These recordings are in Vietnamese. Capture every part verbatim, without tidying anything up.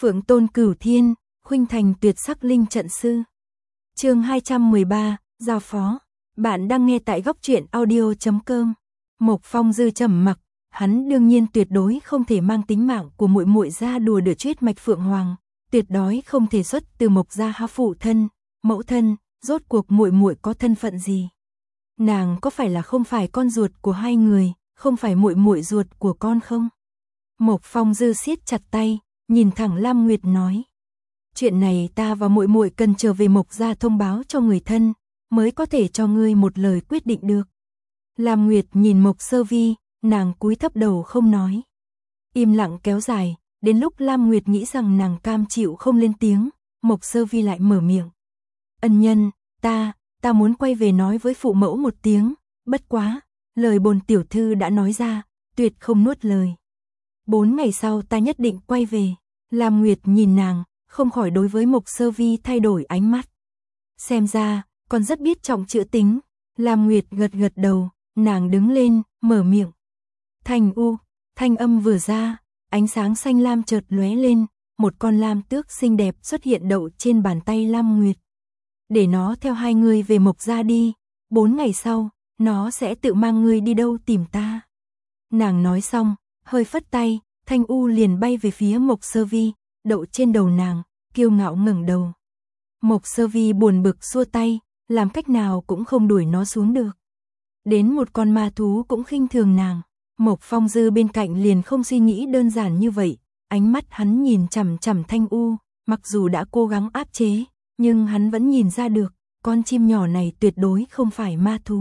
Phượng tôn cửu thiên, khuynh thành tuyệt sắc linh trận sư. Chương hai trăm mười ba, giao phó. Bạn đang nghe tại góc truyện audio chấm com. Mộc Phong Dư trầm mặc, hắn đương nhiên tuyệt đối không thể mang tính mạng của muội muội ra đùa đỡ chuyết mạch Phượng Hoàng, tuyệt đối không thể xuất từ Mộc gia ha phụ thân, mẫu thân, rốt cuộc muội muội có thân phận gì? Nàng có phải là không phải con ruột của hai người, không phải muội muội ruột của con không? Mộc Phong Dư siết chặt tay, nhìn thẳng Lam Nguyệt nói: "Chuyện này ta và muội muội cần trở về Mộc gia thông báo cho người thân, mới có thể cho ngươi một lời quyết định được." Lam Nguyệt nhìn Mộc Sơ Vi, nàng cúi thấp đầu không nói. Im lặng kéo dài, đến lúc Lam Nguyệt nghĩ rằng nàng cam chịu không lên tiếng, Mộc Sơ Vi lại mở miệng: "Ân nhân, ta, ta muốn quay về nói với phụ mẫu một tiếng, bất quá, lời bồn tiểu thư đã nói ra, tuyệt không nuốt lời. Bốn ngày sau ta nhất định quay về." Lam Nguyệt nhìn nàng, không khỏi đối với Mộc Sơ Vi thay đổi ánh mắt. Xem ra, còn rất biết trọng chữ tính. Lam Nguyệt gật gật đầu, nàng đứng lên, mở miệng. Thành u, thanh âm vừa ra, ánh sáng xanh lam chợt lóe lên, một con lam tước xinh đẹp xuất hiện đậu trên bàn tay Lam Nguyệt. "Để nó theo hai người về Mộc gia đi, bốn ngày sau, nó sẽ tự mang ngươi đi đâu tìm ta." Nàng nói xong, hơi phất tay, thanh u liền bay về phía Mộc Sơ Vi, đậu trên đầu nàng, kiêu ngạo ngẩng đầu. Mộc Sơ Vi buồn bực xua tay, làm cách nào cũng không đuổi nó xuống được. Đến một con ma thú cũng khinh thường nàng. Mộc Phong Dư bên cạnh liền không suy nghĩ đơn giản như vậy, ánh mắt hắn nhìn chằm chằm thanh u, mặc dù đã cố gắng áp chế, nhưng hắn vẫn nhìn ra được, con chim nhỏ này tuyệt đối không phải ma thú,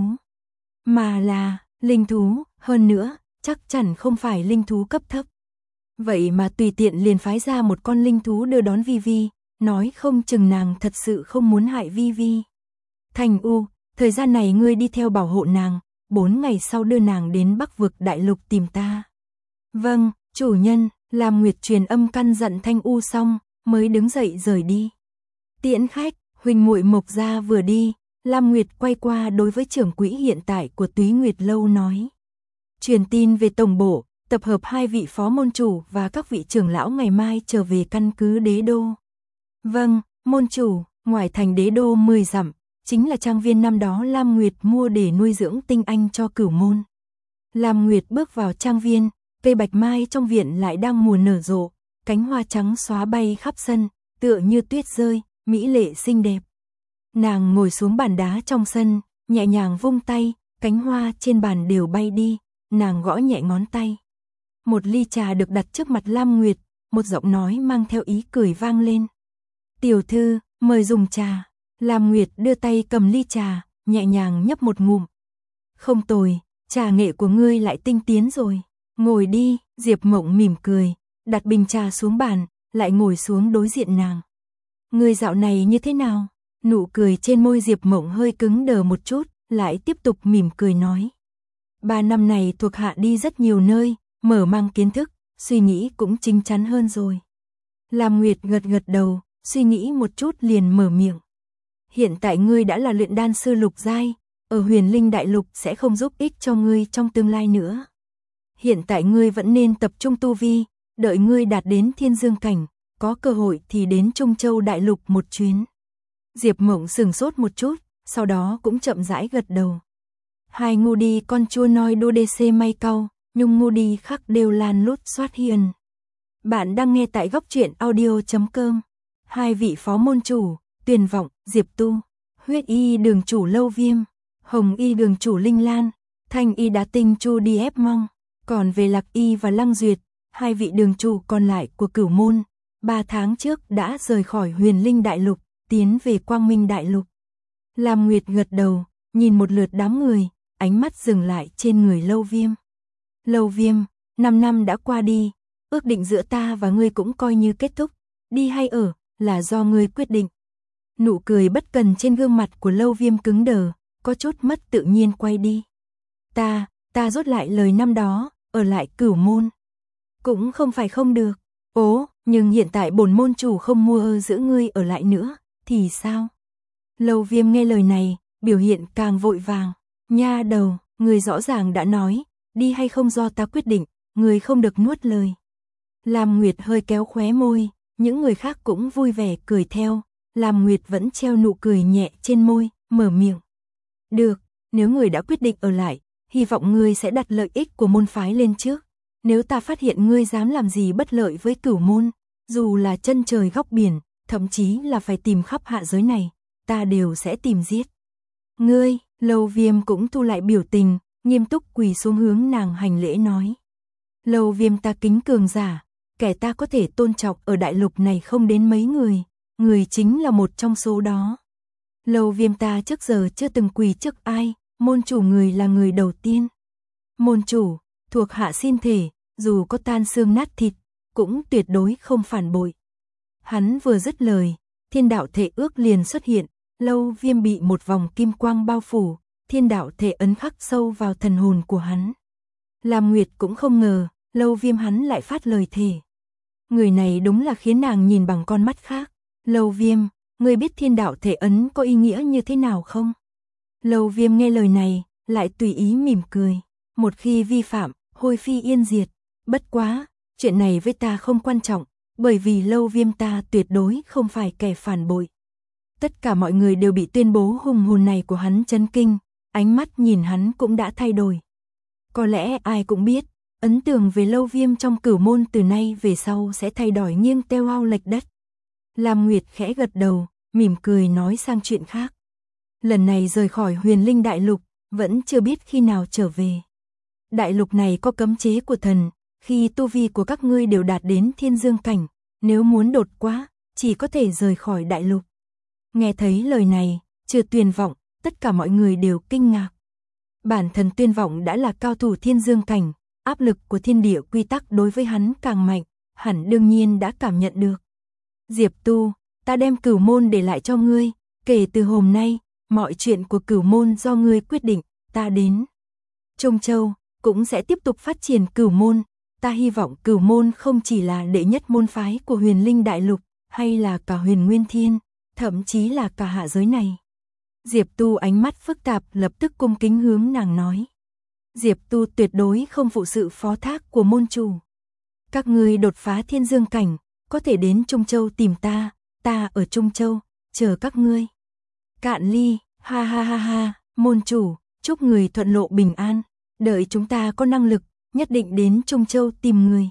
mà là linh thú, hơn nữa, chắc chắn không phải linh thú cấp thấp. Vậy mà tùy tiện liền phái ra một con linh thú đưa đón Vi Vi, nói không chừng nàng thật sự không muốn hại Vi Vi. "Thành u, thời gian này ngươi đi theo bảo hộ nàng, bốn ngày sau đưa nàng đến Bắc vực đại lục tìm ta." "Vâng, chủ nhân." Lam Nguyệt truyền âm căn dặn thanh u xong, mới đứng dậy rời đi. Tiễn khách, huynh muội Mộc gia vừa đi, Lam Nguyệt quay qua đối với trưởng quỹ hiện tại của Túy Nguyệt lâu nói: "Truyền tin về tổng bộ, tập hợp hai vị phó môn chủ và các vị trưởng lão ngày mai trở về căn cứ đế đô." "Vâng, môn chủ." Ngoài thành đế đô mười dặm, chính là trang viên năm đó Lam Nguyệt mua để nuôi dưỡng tinh anh cho cửu môn. Lam Nguyệt bước vào trang viên, cây bạch mai trong viện lại đang mùa nở rộ, cánh hoa trắng xóa bay khắp sân, tựa như tuyết rơi, mỹ lệ xinh đẹp. Nàng ngồi xuống bàn đá trong sân, nhẹ nhàng vung tay, cánh hoa trên bàn đều bay đi, nàng gõ nhẹ ngón tay. Một ly trà được đặt trước mặt Lam Nguyệt, một giọng nói mang theo ý cười vang lên: "Tiểu thư, mời dùng trà." Lam Nguyệt đưa tay cầm ly trà, nhẹ nhàng nhấp một ngụm. "Không tồi, trà nghệ của ngươi lại tinh tiến rồi. Ngồi đi." Diệp Mộng mỉm cười, đặt bình trà xuống bàn, lại ngồi xuống đối diện nàng. "Ngươi dạo này như thế nào?" Nụ cười trên môi Diệp Mộng hơi cứng đờ một chút, lại tiếp tục mỉm cười nói: "Ba năm này thuộc hạ đi rất nhiều nơi, mở mang kiến thức, suy nghĩ cũng chín chắn hơn rồi." Lam Nguyệt gật gật đầu, suy nghĩ một chút liền mở miệng: "Hiện tại ngươi đã là luyện đan sư lục giai, ở Huyền Linh Đại Lục sẽ không giúp ích cho ngươi trong tương lai nữa. Hiện tại ngươi vẫn nên tập trung tu vi, đợi ngươi đạt đến Thiên Dương cảnh, có cơ hội thì đến Trung Châu Đại Lục một chuyến." Diệp Mộng sừng sốt một chút, sau đó cũng chậm rãi gật đầu. Hai ngu đi con chua nói đô đê xê may cau, nhung ngu đi khắc đều lan lút xoát hiền. Bạn đang nghe tại góc truyện audio chấm com. Hai vị phó môn chủ, Tuyền Vọng, Diệp Tu, Huyết y đường chủ Lâu Viêm, Hồng y đường chủ Linh Lan, Thanh y đá tinh Chu đi ép mong. Còn về Lạc y và Lăng Duyệt, hai vị đường chủ còn lại của cửu môn, ba tháng trước đã rời khỏi Huyền Linh Đại Lục, tiến về Quang Minh Đại Lục. Lam Nguyệt gật đầu, nhìn một lượt đám người, ánh mắt dừng lại trên người Lâu Viêm. "Lâu Viêm, năm năm đã qua đi, ước định giữa ta và ngươi cũng coi như kết thúc, đi hay ở, là do ngươi quyết định." Nụ cười bất cần trên gương mặt của Lâu Viêm cứng đờ, có chút mất tự nhiên quay đi. Ta, ta rút lại lời năm đó, ở lại cửu môn. Cũng không phải không được. Ố, nhưng hiện tại bổn môn chủ không mua giữ ngươi ở lại nữa, thì sao? Lâu Viêm nghe lời này, biểu hiện càng vội vàng. Nha đầu, người rõ ràng đã nói, đi hay không do ta quyết định, người không được nuốt lời. Lam Nguyệt hơi kéo khóe môi, những người khác cũng vui vẻ cười theo, Lam Nguyệt vẫn treo nụ cười nhẹ trên môi, mở miệng. Được, nếu người đã quyết định ở lại, hy vọng ngươi sẽ đặt lợi ích của môn phái lên trước. Nếu ta phát hiện ngươi dám làm gì bất lợi với Cửu môn, dù là chân trời góc biển, thậm chí là phải tìm khắp hạ giới này, ta đều sẽ tìm giết. Ngươi, Lâu Viêm cũng thu lại biểu tình, nghiêm túc quỳ xuống hướng nàng hành lễ nói. Lâu Viêm ta kính cường giả, kẻ ta có thể tôn trọng ở đại lục này không đến mấy người, người chính là một trong số đó. Lâu Viêm ta trước giờ chưa từng quỳ trước ai, môn chủ người là người đầu tiên. Môn chủ, thuộc hạ xin thể, dù có tan xương nát thịt, cũng tuyệt đối không phản bội. Hắn vừa dứt lời, thiên đạo thể ước liền xuất hiện, Lâu Viêm bị một vòng kim quang bao phủ, thiên đạo thể ấn khắc sâu vào thần hồn của hắn. Lam Nguyệt cũng không ngờ, Lâu Viêm hắn lại phát lời thề. Người này đúng là khiến nàng nhìn bằng con mắt khác. Lâu Viêm, ngươi biết thiên đạo thể ấn có ý nghĩa như thế nào không? Lâu Viêm nghe lời này, lại tùy ý mỉm cười. Một khi vi phạm, hôi phi yên diệt. Bất quá, chuyện này với ta không quan trọng, bởi vì Lâu Viêm ta tuyệt đối không phải kẻ phản bội. Tất cả mọi người đều bị tuyên bố hùng hồn này của hắn chấn kinh, ánh mắt nhìn hắn cũng đã thay đổi. Có lẽ ai cũng biết, ấn tượng về Lâu Viêm trong Cửu môn từ nay về sau sẽ thay đổi nghiêng teo ao lệch đất. Lam Nguyệt khẽ gật đầu, mỉm cười nói sang chuyện khác. Lần này rời khỏi Huyền Linh Đại Lục, vẫn chưa biết khi nào trở về. Đại lục này có cấm chế của thần, khi tu vi của các ngươi đều đạt đến thiên dương cảnh, nếu muốn đột quá, chỉ có thể rời khỏi đại lục. Nghe thấy lời này, Trừ Tuyền Vọng, tất cả mọi người đều kinh ngạc. Bản thân Tuyên Vọng đã là cao thủ thiên dương cảnh, áp lực của thiên địa quy tắc đối với hắn càng mạnh, hẳn đương nhiên đã cảm nhận được. Diệp Tu, ta đem Cửu môn để lại cho ngươi, kể từ hôm nay, mọi chuyện của Cửu môn do ngươi quyết định, ta đến Trung Châu cũng sẽ tiếp tục phát triển Cửu môn, ta hy vọng Cửu môn không chỉ là đệ nhất môn phái của Huyền Linh Đại Lục, hay là cả Huyền Nguyên Thiên, thậm chí là cả hạ giới này. Diệp Tu ánh mắt phức tạp lập tức cung kính hướng nàng nói. Diệp Tu tuyệt đối không phụ sự phó thác của môn chủ. Các ngươi đột phá thiên dương cảnh, có thể đến Trung Châu tìm ta, ta ở Trung Châu, chờ các ngươi. Cạn ly, ha ha ha ha, môn chủ, chúc người thuận lộ bình an, đợi chúng ta có năng lực, nhất định đến Trung Châu tìm người.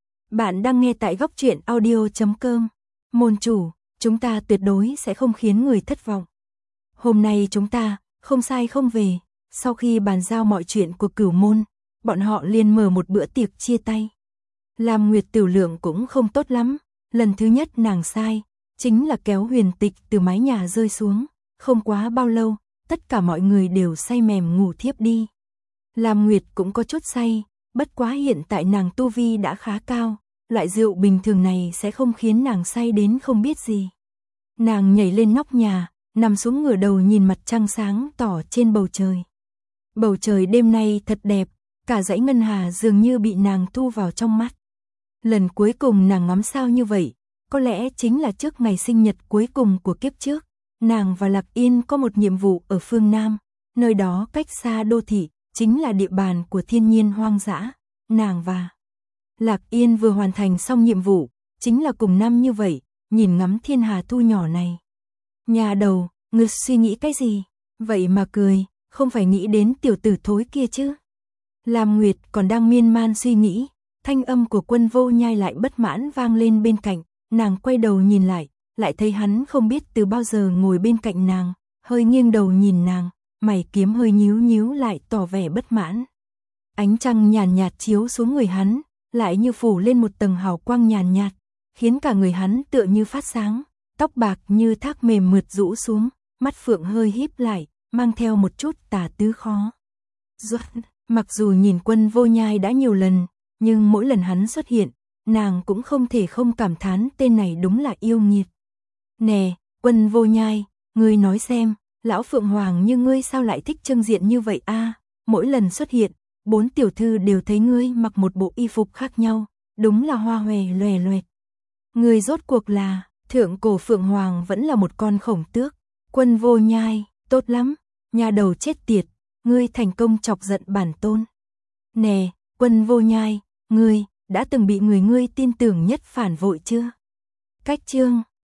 Bạn đang nghe tại góc truyện audio chấm com. Môn chủ, chúng ta tuyệt đối sẽ không khiến người thất vọng. Hôm nay chúng ta, không sai không về, sau khi bàn giao mọi chuyện của Cửu môn, bọn họ liền mở một bữa tiệc chia tay. Lam Nguyệt tiểu lượng cũng không tốt lắm, lần thứ nhất nàng sai, chính là kéo Huyền Tịch từ mái nhà rơi xuống, không quá bao lâu, tất cả mọi người đều say mềm ngủ thiếp đi. Lam Nguyệt cũng có chút say, bất quá hiện tại nàng tu vi đã khá cao, loại rượu bình thường này sẽ không khiến nàng say đến không biết gì. Nàng nhảy lên nóc nhà, nằm xuống ngửa đầu nhìn mặt trăng sáng tỏ trên bầu trời. Bầu trời đêm nay thật đẹp, cả dãy ngân hà dường như bị nàng thu vào trong mắt. Lần cuối cùng nàng ngắm sao như vậy, có lẽ chính là trước ngày sinh nhật cuối cùng của kiếp trước. Nàng và Lạc Yên có một nhiệm vụ ở phương Nam, nơi đó cách xa đô thị, chính là địa bàn của thiên nhiên hoang dã. Nàng và Lạc Yên vừa hoàn thành xong nhiệm vụ, chính là cùng năm như vậy, nhìn ngắm thiên hà thu nhỏ này. Nhà đầu, ngươi suy nghĩ cái gì? Vậy mà cười, không phải nghĩ đến tiểu tử thối kia chứ? Lam Nguyệt còn đang miên man suy nghĩ, thanh âm của Quân Vô Nhai lại bất mãn vang lên bên cạnh, nàng quay đầu nhìn lại, lại thấy hắn không biết từ bao giờ ngồi bên cạnh nàng, hơi nghiêng đầu nhìn nàng, mày kiếm hơi nhíu nhíu lại tỏ vẻ bất mãn. Ánh trăng nhàn nhạt chiếu xuống người hắn, lại như phủ lên một tầng hào quang nhàn nhạt, khiến cả người hắn tựa như phát sáng, tóc bạc như thác mềm mượt rũ xuống, mắt phượng hơi híp lại, mang theo một chút tà tứ khó. Duật, mặc dù nhìn Quân Vô Nhai đã nhiều lần, nhưng mỗi lần hắn xuất hiện, nàng cũng không thể không cảm thán tên này đúng là yêu nghiệt. Nè, Quân Vô Nhai, ngươi nói xem, lão Phượng Hoàng như ngươi sao lại thích trưng diện như vậy a? Mỗi lần xuất hiện, bốn tiểu thư đều thấy ngươi mặc một bộ y phục khác nhau, đúng là hoa hòe loè loẹt. Ngươi rốt cuộc là, thượng cổ Phượng Hoàng vẫn là một con khổng tước. Quân Vô Nhai, tốt lắm, nhà đầu chết tiệt, ngươi thành công chọc giận bản tôn. Nè, Quân Vô Nhai, ngươi đã từng bị người ngươi tin tưởng nhất phản vội chưa? Cách chương